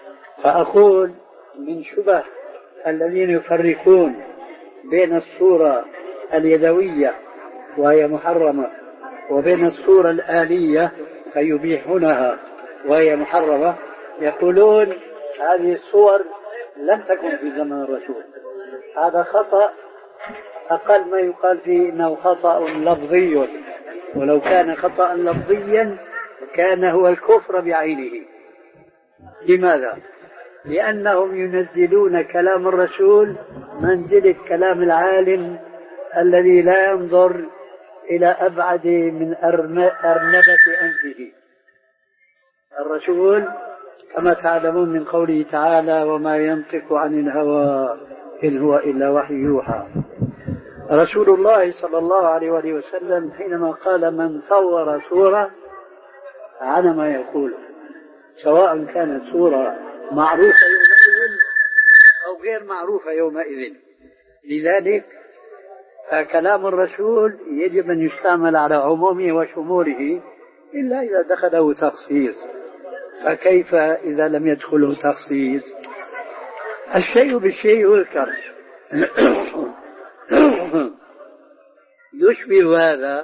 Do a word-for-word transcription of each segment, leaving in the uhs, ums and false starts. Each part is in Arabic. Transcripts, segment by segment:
فأقول من شبه الذين يفرقون بين الصورة اليدوية وهي محرمة وبين الصورة الآلية فيبيحونها وهي محرمة، يقولون هذه الصور لم تكن في زمن الرسول. هذا خطأ أقل ما يقال فيه إنه خطأ لفظي، ولو كان خطأ لفظيا كان هو الكفر بعينه. لماذا؟ لأنهم ينزلون كلام الرسول منزلة كلام العالم الذي لا ينظر إلى أبعد من أرنبة أنفه. الرسول كما تعلمون من قوله تعالى: وما ينطق عن الهوى إن هو إلا وحي يوحى. رسول الله صلى الله عليه وآله وسلم حينما قال: من صور صورة على ما يقول، سواء كانت صورة معروفة يومئذ أو غير معروفة يومئذ. لذلك فكلام الرسول يجب أن يستعمل على عمومه وشموله إلا إذا دخله تخصيص. فكيف إذا لم يدخله تخصيص؟ الشيء بالشيء يذكر. يشبه هذا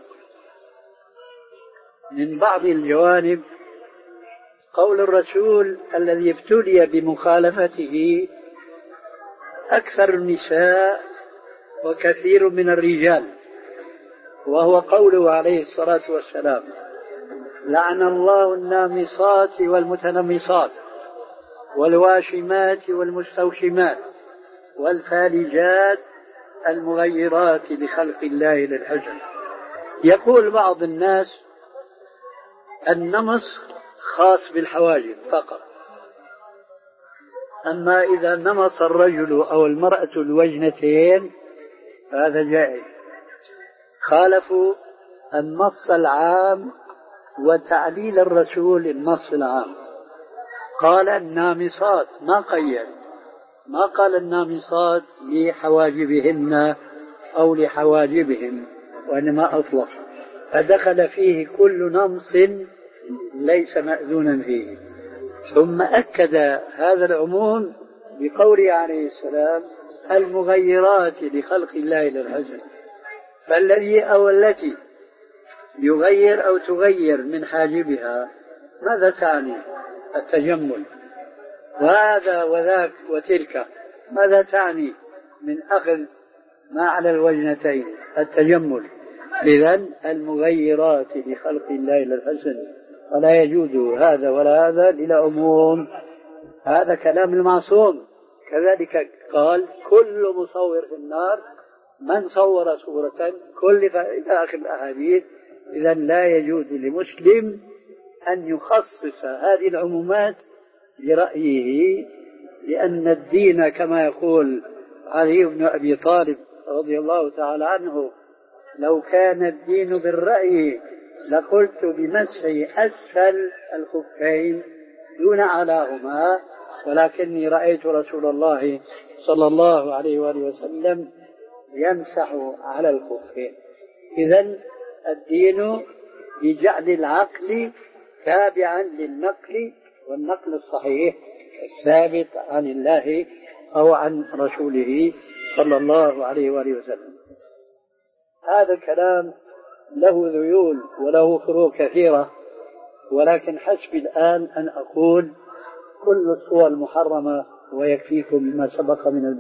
من بعض الجوانب قول الرسول الذي ابتلي بمخالفته أكثر النساء وكثير من الرجال، وهو قوله عليه الصلاة والسلام: لعن الله النامصات والمتنمصات والواشمات والمستوشمات والفالجات المغيرات لخلق الله للحجر. يقول بعض الناس النمص خاص بالحواجب فقط، أما إذا نمص الرجل أو المرأة الوجنتين فهذا جائز. خالفوا النص العام وتعليل الرسول النص العام. قال النامصات، ما قيد، ما قال النامصات لحواجبهن أو لحواجبهم، وإنما أطلق، فدخل فيه كل نمص ليس مأذونا فيه. ثم أكد هذا العموم بقوله عليه السلام: المغيرات لخلق الله للحجر. فالذي أو التي يغير أو تغير من حاجبها ماذا تعني؟ التجمل. وهذا وذاك وتلك ماذا تعني؟ من أخذ ما على الوجنتين، التجمل. إذن المغيرات لخلق الله للحسن، ولا يجوز هذا ولا هذا للعموم. هذا كلام المعصوم. كذلك قال: كل مصور في النار من صور صورة كلف، إلى آخر الأحاديث. إذن لا يجوز لمسلم أن يخصص هذه العمومات لرأيه، لأن الدين كما يقول علي بن أبي طالب رضي الله تعالى عنه: لو كان الدين بالرأي لقلت بمسح أسفل الخفين دون أعلاهما، ولكني رأيت رسول الله صلى الله عليه وآله وسلم يمسح على الخفين. إذن الدين بجعل العقل تابعا للنقل، والنقل الصحيح الثابت عن الله أو عن رسوله صلى الله عليه وآله وسلم. هذا الكلام له ذيول وله فروق كثيرة، ولكن حسبي الآن أن أقول كل الصور محرمة، ويكفيكم ما سبق من البيان.